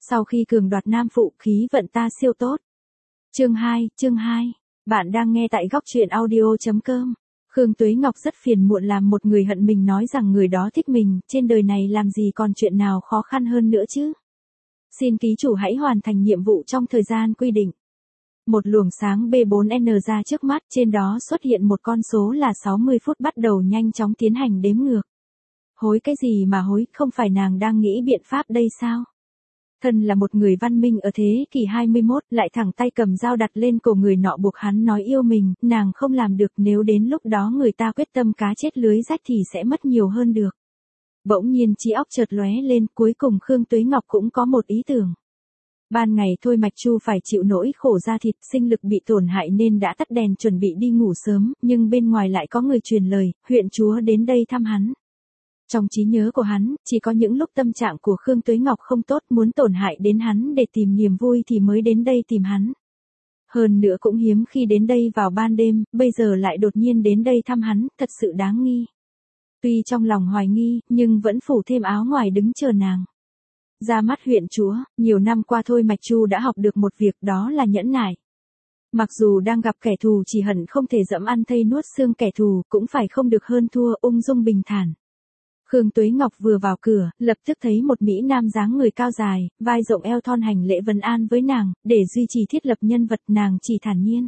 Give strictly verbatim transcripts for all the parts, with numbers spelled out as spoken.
Sau khi cường đoạt nam phụ, khí vận ta siêu tốt. Chương hai, chương hai. Bạn đang nghe tại góc truyện audio chấm com. Khương Tuế Ngọc rất phiền muộn làm một người hận mình nói rằng người đó thích mình, trên đời này làm gì còn chuyện nào khó khăn hơn nữa chứ. Xin ký chủ hãy hoàn thành nhiệm vụ trong thời gian quy định. Một luồng sáng B bốn N ra trước mắt, trên đó xuất hiện một con số là sáu mươi phút bắt đầu nhanh chóng tiến hành đếm ngược. Hối cái gì mà hối, không phải nàng đang nghĩ biện pháp đây sao? Thân là một người văn minh ở thế kỷ hai mươi mốt, lại thẳng tay cầm dao đặt lên cổ người nọ buộc hắn nói yêu mình, nàng không làm được, nếu đến lúc đó người ta quyết tâm cá chết lưới rách thì sẽ mất nhiều hơn được. Bỗng nhiên trí óc chợt lóe lên, cuối cùng Khương Tuế Ngọc cũng có một ý tưởng. Ban ngày Thôi Mạch Chu phải chịu nỗi khổ da thịt, sinh lực bị tổn hại nên đã tắt đèn chuẩn bị đi ngủ sớm, nhưng bên ngoài lại có người truyền lời, huyện chúa đến đây thăm hắn. Trong trí nhớ của hắn, chỉ có những lúc tâm trạng của Khương Tuế Ngọc không tốt, muốn tổn hại đến hắn để tìm niềm vui thì mới đến đây tìm hắn. Hơn nữa cũng hiếm khi đến đây vào ban đêm, bây giờ lại đột nhiên đến đây thăm hắn, thật sự đáng nghi. Tuy trong lòng hoài nghi, nhưng vẫn phủ thêm áo ngoài đứng chờ nàng. Ra mắt huyện chúa, nhiều năm qua Thôi Mạch Chu đã học được một việc, đó là nhẫn nại. Mặc dù đang gặp kẻ thù chỉ hận không thể dẫm ăn thây nuốt xương kẻ thù, cũng phải không được hơn thua, ung dung bình thản. Khương Tuế Ngọc vừa vào cửa, lập tức thấy một mỹ nam dáng người cao dài, vai rộng eo thon hành lễ vấn an với nàng, để duy trì thiết lập nhân vật, nàng chỉ thản nhiên.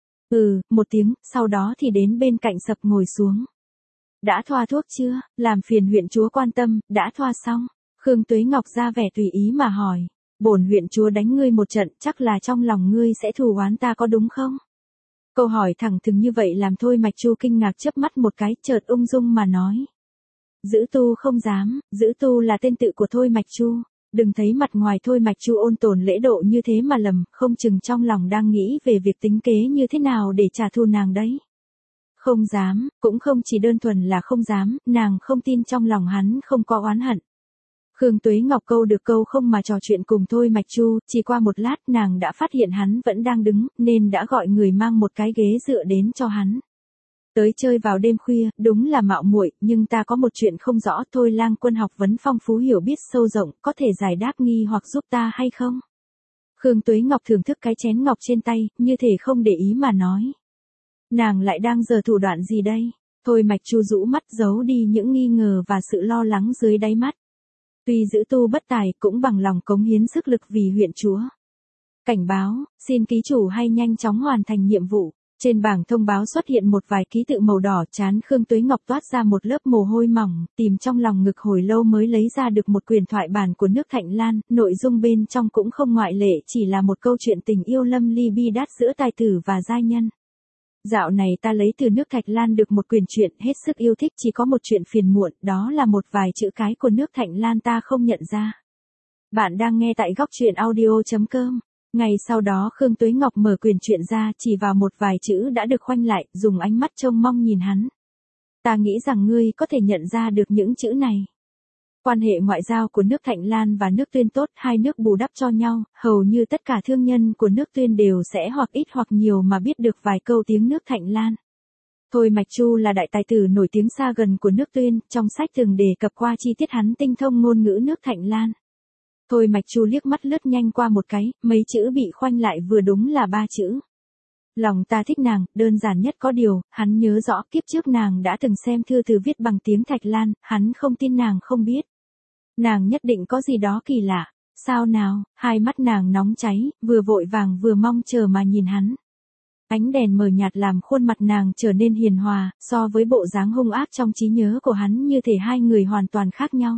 Ừ, một tiếng, sau đó thì đến bên cạnh sập ngồi xuống. Đã thoa thuốc chưa, làm phiền huyện chúa quan tâm, đã thoa xong. Khương Tuế Ngọc ra vẻ tùy ý mà hỏi, bổn huyện chúa đánh ngươi một trận, chắc là trong lòng ngươi sẽ thù oán ta có đúng không? Câu hỏi thẳng thừng như vậy làm Thôi Mạch Chu kinh ngạc chớp mắt một cái, chợt ung dung mà nói. Giữ tu không dám, giữ tu là tên tự của Thôi Mạch Chu. Đừng thấy mặt ngoài Thôi Mạch Chu ôn tồn lễ độ như thế mà lầm, không chừng trong lòng đang nghĩ về việc tính kế như thế nào để trả thù nàng đấy. Không dám, cũng không chỉ đơn thuần là không dám, nàng không tin trong lòng hắn không có oán hận. Khương Tuế Ngọc câu được câu không mà trò chuyện cùng Thôi Mạch Chu, chỉ qua một lát nàng đã phát hiện hắn vẫn đang đứng, nên đã gọi người mang một cái ghế dựa đến cho hắn. Tới chơi vào đêm khuya, đúng là mạo muội, nhưng ta có một chuyện không rõ, Thôi lang quân học vấn phong phú hiểu biết sâu rộng, có thể giải đáp nghi hoặc giúp ta hay không? Khương Tuế Ngọc thưởng thức cái chén ngọc trên tay, như thể không để ý mà nói. Nàng lại đang giở thủ đoạn gì đây? Thôi Mạch Chu rũ mắt giấu đi những nghi ngờ và sự lo lắng dưới đáy mắt. Tuy giữ tu bất tài, cũng bằng lòng cống hiến sức lực vì huyện chúa. Cảnh báo, xin ký chủ hay nhanh chóng hoàn thành nhiệm vụ. Trên bảng thông báo xuất hiện một vài ký tự màu đỏ, trán Khương Tuế Ngọc toát ra một lớp mồ hôi mỏng, tìm trong lòng ngực hồi lâu mới lấy ra được một quyển thoại bản của nước Thạnh Lan, nội dung bên trong cũng không ngoại lệ, chỉ là một câu chuyện tình yêu lâm ly bi đát giữa tài tử và giai nhân. Dạo này ta lấy từ nước Thạnh Lan được một quyển truyện hết sức yêu thích, chỉ có một chuyện phiền muộn, đó là một vài chữ cái của nước Thạnh Lan ta không nhận ra. Bạn đang nghe tại góc truyện audio chấm com. Ngày sau đó Khương Tuế Ngọc mở quyển truyện ra, chỉ vào một vài chữ đã được khoanh lại, dùng ánh mắt trông mong nhìn hắn. Ta nghĩ rằng ngươi có thể nhận ra được những chữ này. Quan hệ ngoại giao của nước Thạnh Lan và nước Tuyên tốt, hai nước bù đắp cho nhau, hầu như tất cả thương nhân của nước Tuyên đều sẽ hoặc ít hoặc nhiều mà biết được vài câu tiếng nước Thạnh Lan. Thôi Mạch Chu là đại tài tử nổi tiếng xa gần của nước Tuyên, trong sách thường đề cập qua chi tiết hắn tinh thông ngôn ngữ nước Thạnh Lan. Thôi Mạch Chu liếc mắt lướt nhanh qua một cái, mấy chữ bị khoanh lại vừa đúng là ba chữ. Lòng ta thích nàng, đơn giản nhất có điều, hắn nhớ rõ kiếp trước nàng đã từng xem thư từ viết bằng tiếng Thạch Lan, hắn không tin nàng không biết. Nàng nhất định có gì đó kỳ lạ, sao nào, hai mắt nàng nóng cháy, vừa vội vàng vừa mong chờ mà nhìn hắn. Ánh đèn mờ nhạt làm khuôn mặt nàng trở nên hiền hòa, so với bộ dáng hung ác trong trí nhớ của hắn như thể hai người hoàn toàn khác nhau.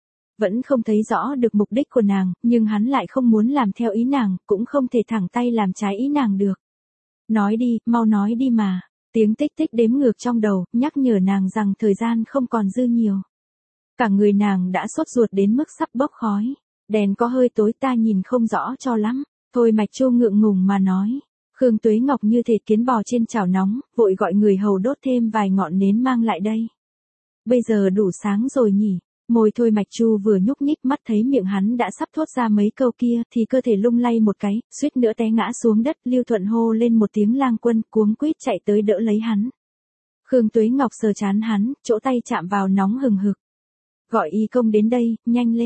Vẫn không thấy rõ được mục đích của nàng, nhưng hắn lại không muốn làm theo ý nàng, cũng không thể thẳng tay làm trái ý nàng được. Nói đi, mau nói đi mà. Tiếng tích tích đếm ngược trong đầu, nhắc nhở nàng rằng thời gian không còn dư nhiều. Cả người nàng đã sốt ruột đến mức sắp bốc khói. Đèn có hơi tối ta nhìn không rõ cho lắm. Thôi Mạch Chu ngượng ngùng mà nói. Khương Tuế Ngọc như thịt kiến bò trên chảo nóng, vội gọi người hầu đốt thêm vài ngọn nến mang lại đây. Bây giờ đủ sáng rồi nhỉ? Môi Thôi Mạch Chu vừa nhúc nhích, mắt thấy miệng hắn đã sắp thốt ra mấy câu kia, thì cơ thể lung lay một cái, suýt nữa té ngã xuống đất, Lưu Thuận hô lên một tiếng lang quân, cuống quýt chạy tới đỡ lấy hắn. Khương Tuế Ngọc sờ trán hắn, chỗ tay chạm vào nóng hừng hực. Gọi y công đến đây, nhanh lên.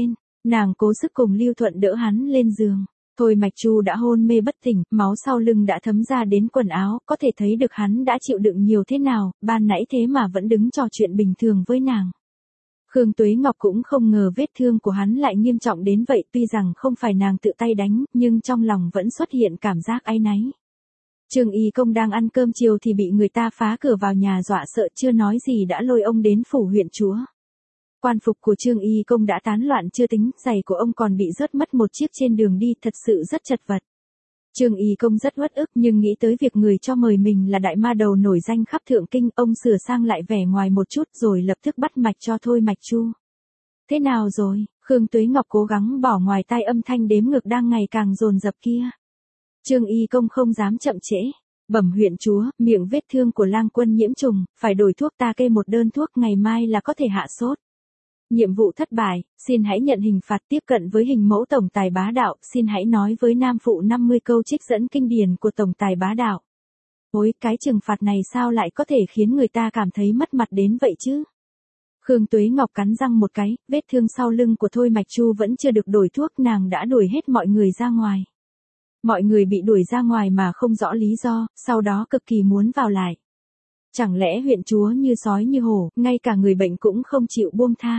Nàng cố sức cùng Lưu Thuận đỡ hắn lên giường. Thôi Mạch Chu đã hôn mê bất tỉnh, máu sau lưng đã thấm ra đến quần áo, có thể thấy được hắn đã chịu đựng nhiều thế nào, ban nãy thế mà vẫn đứng trò chuyện bình thường với nàng. Khương Tuế Ngọc cũng không ngờ vết thương của hắn lại nghiêm trọng đến vậy, tuy rằng không phải nàng tự tay đánh, nhưng trong lòng vẫn xuất hiện cảm giác áy náy. Trương Y Công đang ăn cơm chiều thì bị người ta phá cửa vào nhà dọa sợ, chưa nói gì đã lôi ông đến phủ huyện chúa. Quan phục của Trương Y Công đã tán loạn chưa tính, giày của ông còn bị rớt mất một chiếc trên đường đi, thật sự rất chật vật. Trương Y Công rất uất ức, nhưng nghĩ tới việc người cho mời mình là đại ma đầu nổi danh khắp thượng kinh, ông sửa sang lại vẻ ngoài một chút rồi lập tức bắt mạch cho Thôi Mạch Chu. Thế nào rồi? Khương Tuế Ngọc cố gắng bỏ ngoài tai âm thanh đếm ngược đang ngày càng dồn dập kia. Trương Y Công không dám chậm trễ. Bẩm huyện chúa, miệng vết thương của lang quân nhiễm trùng, phải đổi thuốc, ta kê một đơn thuốc, ngày mai là có thể hạ sốt. Nhiệm vụ thất bại, xin hãy nhận hình phạt, tiếp cận với hình mẫu tổng tài bá đạo, xin hãy nói với nam phụ năm mươi câu trích dẫn kinh điển của tổng tài bá đạo. Ôi, cái trừng phạt này sao lại có thể khiến người ta cảm thấy mất mặt đến vậy chứ? Khương Tuế Ngọc cắn răng một cái, vết thương sau lưng của Thôi Mạch Chu vẫn chưa được đổi thuốc, nàng đã đuổi hết mọi người ra ngoài. Mọi người bị đuổi ra ngoài mà không rõ lý do, sau đó cực kỳ muốn vào lại. Chẳng lẽ huyện chúa như sói như hổ, ngay cả người bệnh cũng không chịu buông tha.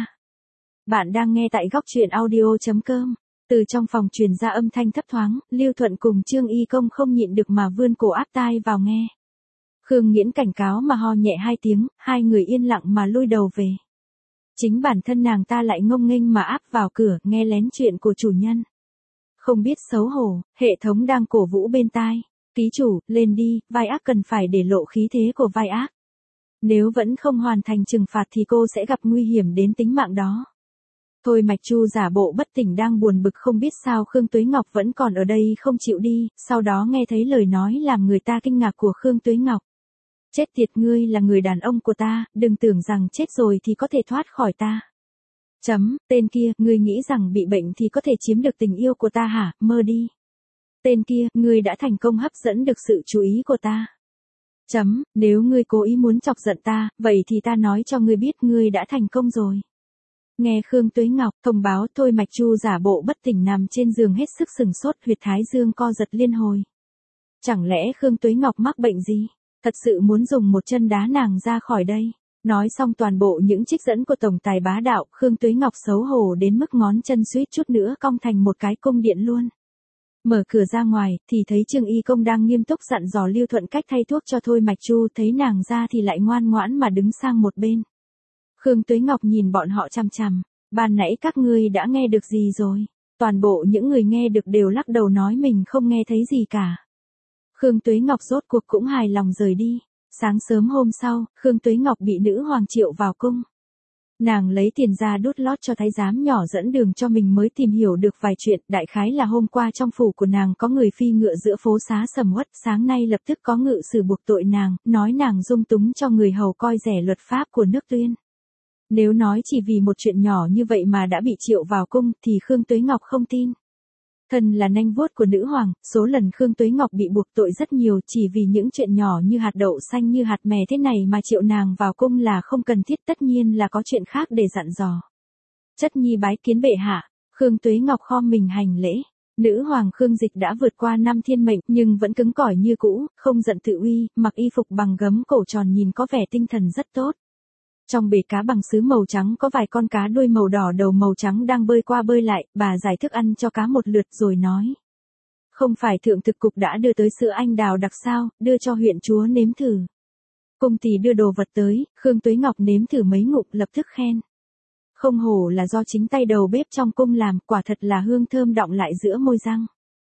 Bạn đang nghe tại góc truyện audio chấm com. Từ trong phòng truyền ra âm thanh thấp thoáng, Lưu Thuận cùng Trương Y Công không nhịn được mà vươn cổ áp tai vào nghe. Khương Nghiễn cảnh cáo mà ho nhẹ hai tiếng, hai người yên lặng mà lui đầu về. Chính bản thân nàng ta lại ngông nghênh mà áp vào cửa, nghe lén chuyện của chủ nhân. Không biết xấu hổ, hệ thống đang cổ vũ bên tai. Ký chủ, lên đi, vai ác cần phải để lộ khí thế của vai ác. Nếu vẫn không hoàn thành trừng phạt thì cô sẽ gặp nguy hiểm đến tính mạng đó. Thôi Mạch Chu giả bộ bất tỉnh đang buồn bực không biết sao Khương Tuế Ngọc vẫn còn ở đây không chịu đi, sau đó nghe thấy lời nói làm người ta kinh ngạc của Khương Tuế Ngọc. Chết tiệt, ngươi là người đàn ông của ta, đừng tưởng rằng chết rồi thì có thể thoát khỏi ta. Chấm, tên kia, ngươi nghĩ rằng bị bệnh thì có thể chiếm được tình yêu của ta hả, mơ đi. Tên kia, ngươi đã thành công hấp dẫn được sự chú ý của ta. Chấm, nếu ngươi cố ý muốn chọc giận ta, vậy thì ta nói cho ngươi biết ngươi đã thành công rồi. Nghe Khương Tuế Ngọc thông báo, Thôi Mạch Chu giả bộ bất tỉnh nằm trên giường hết sức sừng sốt, huyệt thái dương co giật liên hồi. Chẳng lẽ Khương Tuế Ngọc mắc bệnh gì? Thật sự muốn dùng một chân đá nàng ra khỏi đây. Nói xong toàn bộ những trích dẫn của tổng tài bá đạo, Khương Tuế Ngọc xấu hổ đến mức ngón chân suýt chút nữa cong thành một cái cung điện luôn. Mở cửa ra ngoài, thì thấy Trương Y Công đang nghiêm túc dặn dò Lưu Thuận cách thay thuốc cho Thôi Mạch Chu, thấy nàng ra thì lại ngoan ngoãn mà đứng sang một bên. Khương Tuế Ngọc nhìn bọn họ chằm chằm, ban nãy các ngươi đã nghe được gì rồi? Toàn bộ những người nghe được đều lắc đầu nói mình không nghe thấy gì cả. Khương Tuế Ngọc rốt cuộc cũng hài lòng rời đi. Sáng sớm hôm sau, Khương Tuế Ngọc bị nữ hoàng triệu vào cung. Nàng lấy tiền ra đút lót cho thái giám nhỏ dẫn đường cho mình mới tìm hiểu được vài chuyện, đại khái là hôm qua trong phủ của nàng có người phi ngựa giữa phố xá sầm uất, sáng nay lập tức có ngự sử buộc tội nàng, nói nàng dung túng cho người hầu coi rẻ luật pháp của nước Tuyên. Nếu nói chỉ vì một chuyện nhỏ như vậy mà đã bị triệu vào cung thì Khương Tuế Ngọc không tin. Thân là nanh vuốt của nữ hoàng, số lần Khương Tuế Ngọc bị buộc tội rất nhiều, chỉ vì những chuyện nhỏ như hạt đậu xanh như hạt mè thế này mà triệu nàng vào cung là không cần thiết, tất nhiên là có chuyện khác để dặn dò. Chất nhi bái kiến bệ hạ. Khương Tuế Ngọc khom mình hành lễ. Nữ hoàng Khương Dịch đã vượt qua năm thiên mệnh nhưng vẫn cứng cỏi như cũ, không giận tự uy, mặc y phục bằng gấm cổ tròn nhìn có vẻ tinh thần rất tốt. Trong bể cá bằng sứ màu trắng có vài con cá đuôi màu đỏ đầu màu trắng đang bơi qua bơi lại, bà giải thức ăn cho cá một lượt rồi nói. Không phải thượng thực cục đã đưa tới sữa anh đào đặc sao, đưa cho huyện chúa nếm thử. Cung tỷ đưa đồ vật tới, Khương Tuế Ngọc nếm thử mấy ngụm lập tức khen. Không hổ là do chính tay đầu bếp trong cung làm, quả thật là hương thơm đọng lại giữa môi răng.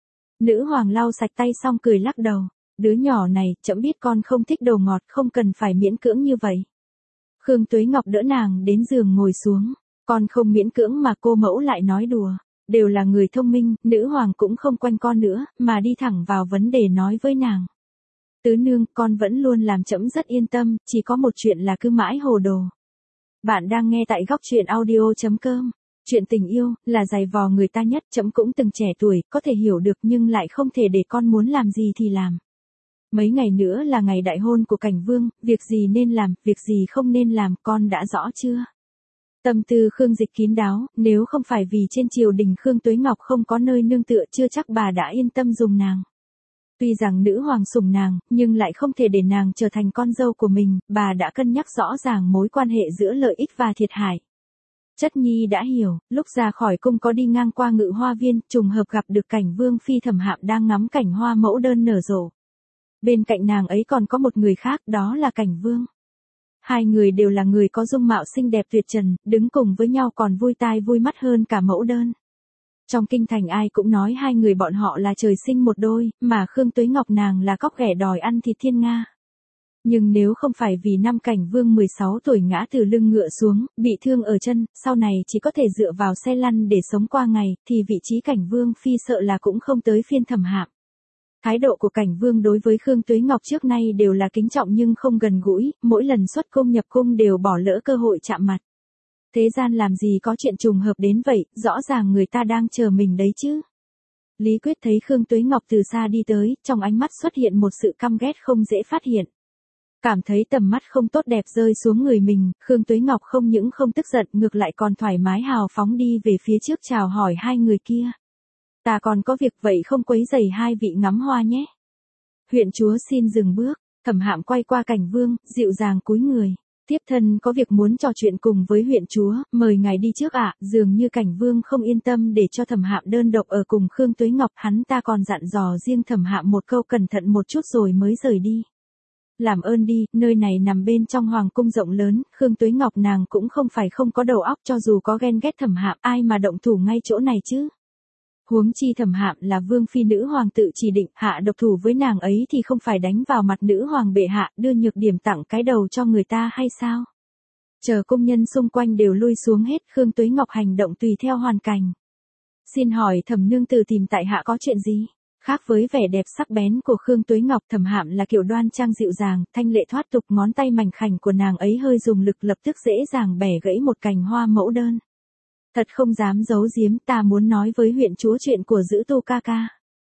Nữ hoàng lau sạch tay xong cười lắc đầu. Đứa nhỏ này, trẫm biết con không thích đồ ngọt, không cần phải miễn cưỡng như vậy. Khương Tuế Ngọc đỡ nàng đến giường ngồi xuống. Con không miễn cưỡng mà cô mẫu lại nói đùa. Đều là người thông minh, nữ hoàng cũng không quanh con nữa, mà đi thẳng vào vấn đề nói với nàng. Tứ nương, con vẫn luôn làm trẫm rất yên tâm, chỉ có một chuyện là cứ mãi hồ đồ. Bạn đang nghe tại góc truyện audio chấm com. Chuyện tình yêu, là giày vò người ta nhất, trẫm cũng từng trẻ tuổi, có thể hiểu được nhưng lại không thể để con muốn làm gì thì làm. Mấy ngày nữa là ngày đại hôn của Cảnh Vương, việc gì nên làm, việc gì không nên làm, con đã rõ chưa? Tâm tư Khương Dịch kín đáo, nếu không phải vì trên triều đình Khương Tuế Ngọc không có nơi nương tựa chưa chắc bà đã yên tâm dùng nàng. Tuy rằng nữ hoàng sủng nàng, nhưng lại không thể để nàng trở thành con dâu của mình, bà đã cân nhắc rõ ràng mối quan hệ giữa lợi ích và thiệt hại. Chất nhi đã hiểu, lúc ra khỏi cung có đi ngang qua Ngự Hoa Viên, trùng hợp gặp được cảnh Vương phi Thẩm Hạm đang ngắm cảnh hoa mẫu đơn nở rộ. Bên cạnh nàng ấy còn có một người khác, đó là cảnh Vương. Hai người đều là người có dung mạo xinh đẹp tuyệt trần, đứng cùng với nhau còn vui tai vui mắt hơn cả mẫu đơn. Trong kinh thành ai cũng nói hai người bọn họ là trời sinh một đôi, mà Khương Tuế Ngọc nàng là cóc ghẻ đòi ăn thịt thiên nga. Nhưng nếu không phải vì năm cảnh Vương mười sáu tuổi ngã từ lưng ngựa xuống, bị thương ở chân, sau này chỉ có thể dựa vào xe lăn để sống qua ngày, thì vị trí cảnh Vương phi sợ là cũng không tới phiên Thẩm Hạm. Thái độ của cảnh Vương đối với Khương Tuế Ngọc trước nay đều là kính trọng nhưng không gần gũi, mỗi lần xuất cung nhập cung đều bỏ lỡ cơ hội chạm mặt. Thế gian làm gì có chuyện trùng hợp đến vậy, rõ ràng người ta đang chờ mình đấy chứ. Lý Quyết thấy Khương Tuế Ngọc từ xa đi tới, trong ánh mắt xuất hiện một sự căm ghét không dễ phát hiện. Cảm thấy tầm mắt không tốt đẹp rơi xuống người mình, Khương Tuế Ngọc không những không tức giận ngược lại còn thoải mái hào phóng đi về phía trước chào hỏi hai người kia. Ta còn có việc vậy không quấy rầy hai vị ngắm hoa nhé. Huyện chúa xin dừng bước, Thẩm Hạm quay qua cảnh Vương, dịu dàng cúi người. Tiếp thân có việc muốn trò chuyện cùng với huyện chúa, mời ngài đi trước ạ. Dường như cảnh Vương không yên tâm để cho Thẩm Hạm đơn độc ở cùng Khương Tuế Ngọc, hắn ta còn dặn dò riêng Thẩm Hạm một câu cẩn thận một chút rồi mới rời đi. Làm ơn đi, nơi này nằm bên trong hoàng cung rộng lớn, Khương Tuế Ngọc nàng cũng không phải không có đầu óc, cho dù có ghen ghét Thẩm Hạm, ai mà động thủ ngay chỗ này chứ. Huống chi Thẩm Hạm là vương phi nữ hoàng tự chỉ định, hạ độc thủ với nàng ấy thì không phải đánh vào mặt nữ hoàng bệ hạ, đưa nhược điểm tặng cái đầu cho người ta hay sao? Chờ công nhân xung quanh đều lui xuống hết, Khương Tuế Ngọc hành động tùy theo hoàn cảnh. Xin hỏi Thẩm nương tử tìm tại hạ có chuyện gì? Khác với vẻ đẹp sắc bén của Khương Tuế Ngọc, Thẩm Hạm là kiểu đoan trang dịu dàng, thanh lệ thoát tục, ngón tay mảnh khảnh của nàng ấy hơi dùng lực lập tức dễ dàng bẻ gãy một cành hoa mẫu đơn. Thật không dám giấu giếm, ta muốn nói với huyện chúa chuyện của Dữ Tu ca ca.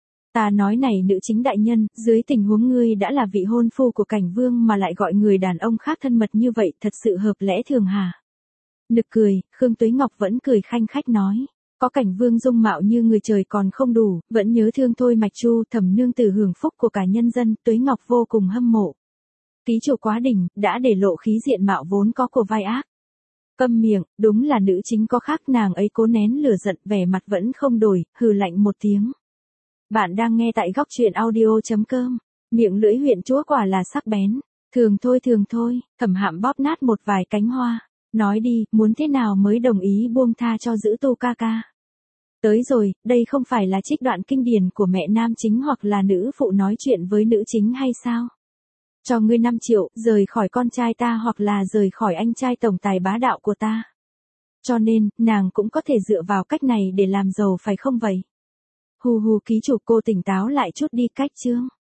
Ta nói này nữ chính đại nhân, dưới tình huống ngươi đã là vị hôn phu của cảnh Vương mà lại gọi người đàn ông khác thân mật như vậy, thật sự hợp lẽ thường hả? Nực cười, Khương Tuế Ngọc vẫn cười khanh khách nói. Có cảnh Vương dung mạo như người trời còn không đủ, vẫn nhớ thương thôi Mạch Chu, Thẩm nương tử hưởng phúc của cả nhân dân, Tuế Ngọc vô cùng hâm mộ. Ký chủ quá đỉnh, đã để lộ khí diện mạo vốn có của vai ác. Câm miệng, đúng là nữ chính có khác, nàng ấy cố nén lửa giận, vẻ mặt vẫn không đổi, hừ lạnh một tiếng. Bạn đang nghe tại góc truyện audio chấm com, miệng lưỡi huyện chúa quả là sắc bén. Thường thôi thường thôi, Thẩm Hạm bóp nát một vài cánh hoa. Nói đi, muốn thế nào mới đồng ý buông tha cho Dữ Tu ca ca? Tới rồi, đây không phải là trích đoạn kinh điển của mẹ nam chính hoặc là nữ phụ nói chuyện với nữ chính hay sao? Cho ngươi năm triệu, rời khỏi con trai ta hoặc là rời khỏi anh trai tổng tài bá đạo của ta. Cho nên, nàng cũng có thể dựa vào cách này để làm giàu phải không vậy? Hù hù ký chủ, cô tỉnh táo lại chút đi, cách chương.